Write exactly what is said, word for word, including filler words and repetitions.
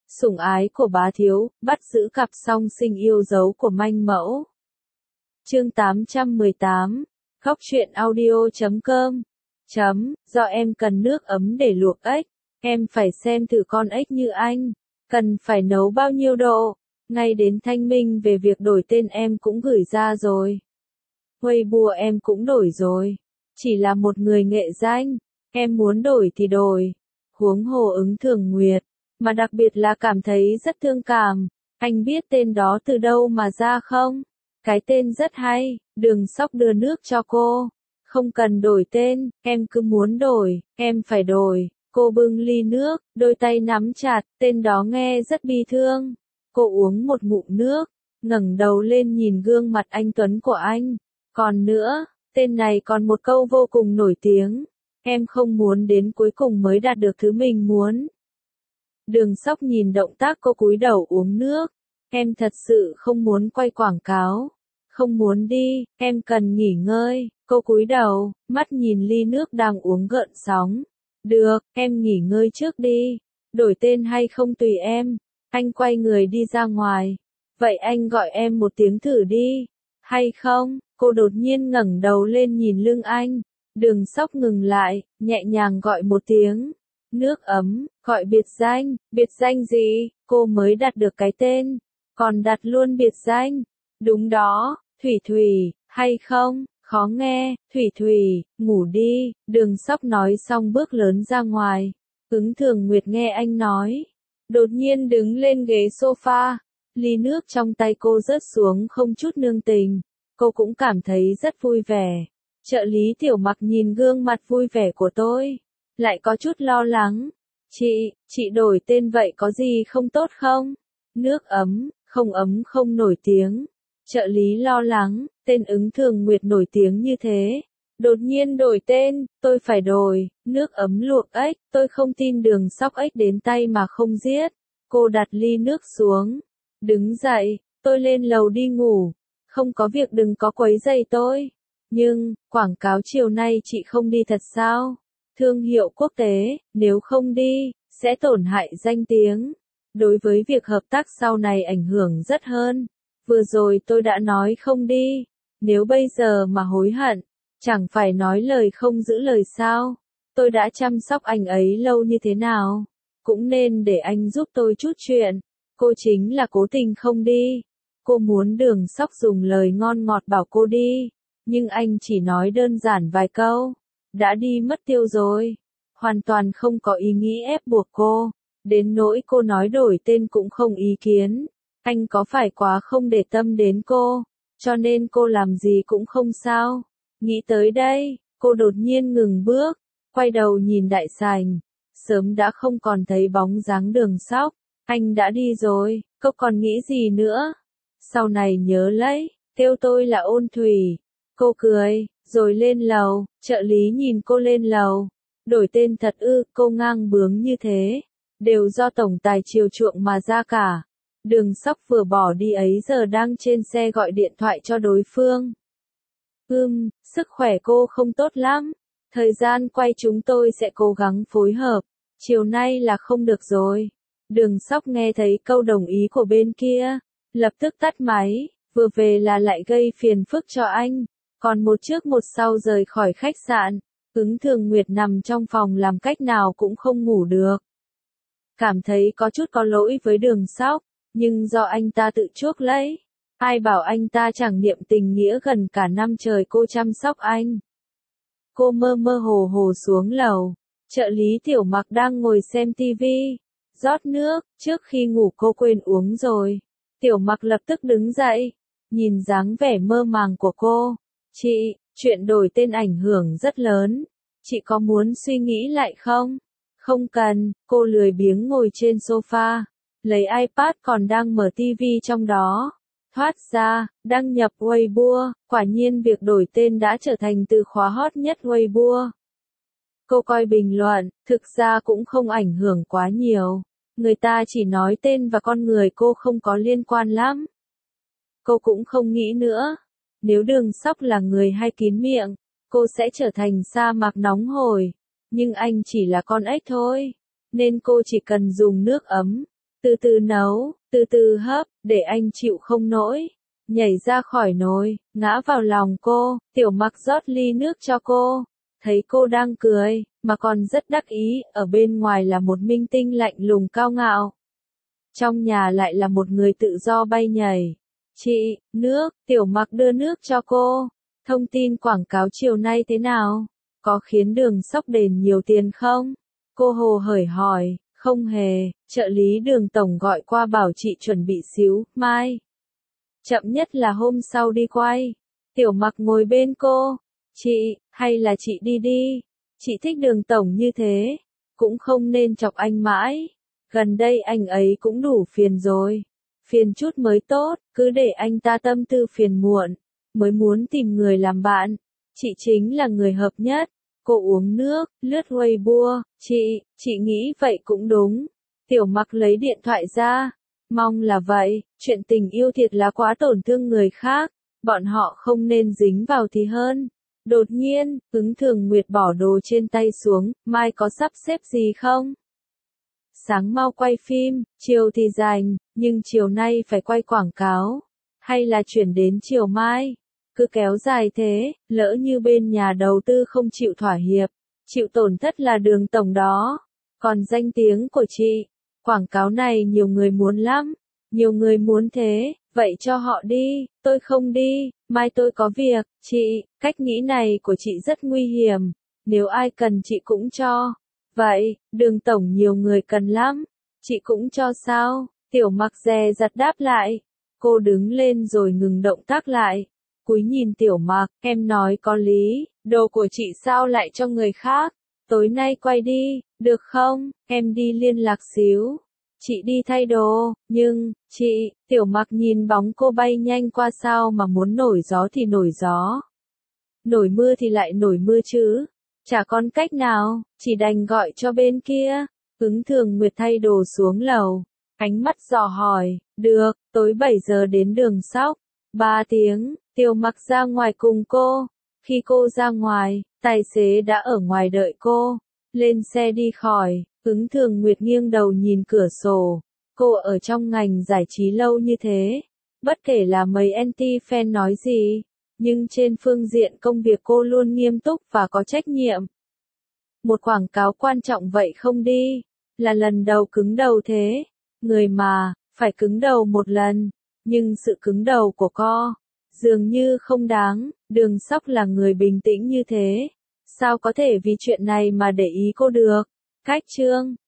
Sủng ái của bá thiếu, bắt giữ cặp song sinh yêu dấu của manh mẫu. Chương tám trăm mười tám, Góc truyện audio chấm com. Chấm, do em cần nước ấm để luộc ếch, em phải xem thử con ếch như anh, cần phải nấu bao nhiêu độ, ngay đến thanh minh về việc đổi tên em cũng gửi ra rồi. Weibo em cũng đổi rồi, chỉ là một người nghệ danh, em muốn đổi thì đổi, huống hồ ứng Thường Nguyệt, mà đặc biệt là cảm thấy rất thương cảm. Anh biết tên đó từ đâu mà ra không? Cái tên rất hay, Đường Sóc đưa nước cho cô. Không cần đổi tên, em cứ muốn đổi, em phải đổi. Cô bưng ly nước, đôi tay nắm chặt, tên đó nghe rất bi thương. Cô uống một ngụm nước, ngẩng đầu lên nhìn gương mặt anh tuấn của anh. Còn nữa, tên này còn một câu vô cùng nổi tiếng. Em không muốn đến cuối cùng mới đạt được thứ mình muốn. Đường Sóc nhìn động tác cô cúi đầu uống nước. Em thật sự không muốn quay quảng cáo. Không muốn đi, em cần nghỉ ngơi. Cô cúi đầu, mắt nhìn ly nước đang uống gợn sóng. Được, em nghỉ ngơi trước đi. Đổi tên hay không tùy em. Anh quay người đi ra ngoài. Vậy anh gọi em một tiếng thử đi. Hay không? Cô đột nhiên ngẩng đầu lên nhìn lưng anh. Đường Sóc ngừng lại, nhẹ nhàng gọi một tiếng. Nước ấm, gọi biệt danh, biệt danh gì? Cô mới đặt được cái tên, còn đặt luôn biệt danh. Đúng đó, Thủy Thủy, hay không? Khó nghe, Thủy Thủy, ngủ đi. Đường Sóc nói xong bước lớn ra ngoài. Ứng Thường Nguyệt nghe anh nói, đột nhiên đứng lên ghế sofa. Ly nước trong tay cô rớt xuống không chút nương tình. Cô cũng cảm thấy rất vui vẻ. Trợ lý Tiểu Mặc nhìn gương mặt vui vẻ của tôi, lại có chút lo lắng. Chị, chị đổi tên vậy có gì không tốt không? Nước ấm, không ấm không nổi tiếng. Trợ lý lo lắng, tên Ứng Thường Nguyệt nổi tiếng như thế. Đột nhiên đổi tên, tôi phải đổi. Nước ấm luộc ếch, tôi không tin Đường Sóc ếch đến tay mà không giết. Cô đặt ly nước xuống. Đứng dậy, tôi lên lầu đi ngủ. Không có việc đừng có quấy rầy tôi. Nhưng, quảng cáo chiều nay chị không đi thật sao? Thương hiệu quốc tế, nếu không đi, sẽ tổn hại danh tiếng. Đối với việc hợp tác sau này ảnh hưởng rất hơn. Vừa rồi tôi đã nói không đi. Nếu bây giờ mà hối hận, chẳng phải nói lời không giữ lời sao? Tôi đã chăm sóc anh ấy lâu như thế nào? Cũng nên để anh giúp tôi chút chuyện. Cô chính là cố tình không đi. Cô muốn Đường Sóc dùng lời ngon ngọt bảo cô đi. Nhưng anh chỉ nói đơn giản vài câu. Đã đi mất tiêu rồi. Hoàn toàn không có ý nghĩ ép buộc cô. Đến nỗi cô nói đổi tên cũng không ý kiến. Anh có phải quá không để tâm đến cô, cho nên cô làm gì cũng không sao. Nghĩ tới đây, cô đột nhiên ngừng bước, quay đầu nhìn đại sảnh. Sớm đã không còn thấy bóng dáng Đường Sóc. Anh đã đi rồi, cô còn nghĩ gì nữa? Sau này nhớ lấy, kêu tôi là Ôn Thủy. Cô cười, rồi lên lầu. Trợ lý nhìn cô lên lầu. Đổi tên thật ư? Cô ngang bướng như thế, đều do tổng tài chiều chuộng mà ra cả. Đường Sóc vừa bỏ đi ấy giờ đang trên xe gọi điện thoại cho đối phương. Ừm, sức khỏe cô không tốt lắm. Thời gian quay chúng tôi sẽ cố gắng phối hợp. Chiều nay là không được rồi. Đường Sóc nghe thấy câu đồng ý của bên kia, lập tức tắt máy. Vừa về là lại gây phiền phức cho anh. Còn một trước một sau rời khỏi khách sạn. Ứng Thường Nguyệt nằm trong phòng làm cách nào cũng không ngủ được. Cảm thấy có chút có lỗi với Đường Sóc, nhưng do anh ta tự chuốc lấy. Ai bảo anh ta chẳng niệm tình nghĩa gần cả năm trời cô chăm sóc anh. Cô mơ mơ hồ hồ xuống lầu. Trợ lý Tiểu Mặc đang ngồi xem tivi, rót nước. Trước khi ngủ cô quên uống rồi. Tiểu Mặc lập tức đứng dậy, nhìn dáng vẻ mơ màng của cô. Chị, chuyện đổi tên ảnh hưởng rất lớn. Chị có muốn suy nghĩ lại không? Không cần. Cô lười biếng ngồi trên sofa, lấy iPad còn đang mở tivi trong đó. Thoát ra, đăng nhập Weibo. Quả nhiên việc đổi tên đã trở thành từ khóa hot nhất Weibo. Cô coi bình luận, thực ra cũng không ảnh hưởng quá nhiều. Người ta chỉ nói tên và con người cô không có liên quan lắm. Cô cũng không nghĩ nữa. Nếu Đường Sóc là người hay kín miệng, cô sẽ trở thành sa mạc nóng hổi. Nhưng anh chỉ là con ếch thôi, nên cô chỉ cần dùng nước ấm. từ từ nấu, từ từ hấp, để anh chịu không nổi. Nhảy ra khỏi nồi, ngã vào lòng cô, Tiểu Mặc rót ly nước cho cô. Thấy cô đang cười, mà còn rất đắc ý, ở bên ngoài là một minh tinh lạnh lùng cao ngạo. Trong nhà lại là một người tự do bay nhảy. Chị, nước, Tiểu Mặc đưa nước cho cô. Thông tin quảng cáo chiều nay thế nào? Có khiến Đường Sóc đền nhiều tiền không? Cô hồ hởi hỏi, không hề, trợ lý Đường tổng gọi qua bảo chị chuẩn bị xíu, mai. Chậm nhất là hôm sau đi quay. Tiểu Mặc ngồi bên cô. Chị, hay là chị đi đi. Chị thích Đường tổng như thế. Cũng không nên chọc anh mãi. Gần đây anh ấy cũng đủ phiền rồi. Phiền chút mới tốt, cứ để anh ta tâm tư phiền muộn. Mới muốn tìm người làm bạn. Chị chính là người hợp nhất. Cô uống nước, lướt Weibo. Chị, chị nghĩ vậy cũng đúng. Tiểu Mặc lấy điện thoại ra. Mong là vậy, chuyện tình yêu thiệt là quá tổn thương người khác. Bọn họ không nên dính vào thì hơn. Đột nhiên, Ứng Thường Nguyệt bỏ đồ trên tay xuống, mai có sắp xếp gì không? Sáng mau quay phim, chiều thì rảnh, nhưng chiều nay phải quay quảng cáo. Hay là chuyển đến chiều mai? Cứ kéo dài thế, lỡ như bên nhà đầu tư không chịu thỏa hiệp, chịu tổn thất là Đường tổng đó. Còn danh tiếng của chị, quảng cáo này nhiều người muốn lắm. Nhiều người muốn thế, vậy cho họ đi, tôi không đi, mai tôi có việc. Chị, cách nghĩ này của chị rất nguy hiểm. Nếu ai cần chị cũng cho. Vậy, Đường tổng nhiều người cần lắm. Chị cũng cho sao? Tiểu Mặc dè dặt đáp lại. Cô đứng lên rồi ngừng động tác lại. Cúi nhìn Tiểu Mặc, em nói có lý, đồ của chị sao lại cho người khác? Tối nay quay đi, được không? Em đi liên lạc xíu. Chị đi thay đồ, nhưng, chị, Tiểu Mặc nhìn bóng cô bay nhanh qua sao mà muốn nổi gió thì nổi gió. Nổi mưa thì lại nổi mưa chứ. Chả còn cách nào, chỉ đành gọi cho bên kia. Ứng Thường Nguyệt thay đồ xuống lầu. Ánh mắt dò hỏi, được, tối bảy giờ đến Đường Sóc. Ba tiếng, Tiểu Mặc ra ngoài cùng cô. Khi cô ra ngoài, tài xế đã ở ngoài đợi cô. Lên xe đi khỏi, Ứng Thường Nguyệt nghiêng đầu nhìn cửa sổ. Cô ở trong ngành giải trí lâu như thế. Bất kể là mấy anti-fan nói gì, nhưng trên phương diện công việc cô luôn nghiêm túc và có trách nhiệm. Một quảng cáo quan trọng vậy không đi, là lần đầu cứng đầu thế. Người mà, phải cứng đầu một lần, nhưng sự cứng đầu của cô, dường như không đáng. Đường Sóc là người bình tĩnh như thế. Sao có thể vì chuyện này mà để ý cô được? Cách chương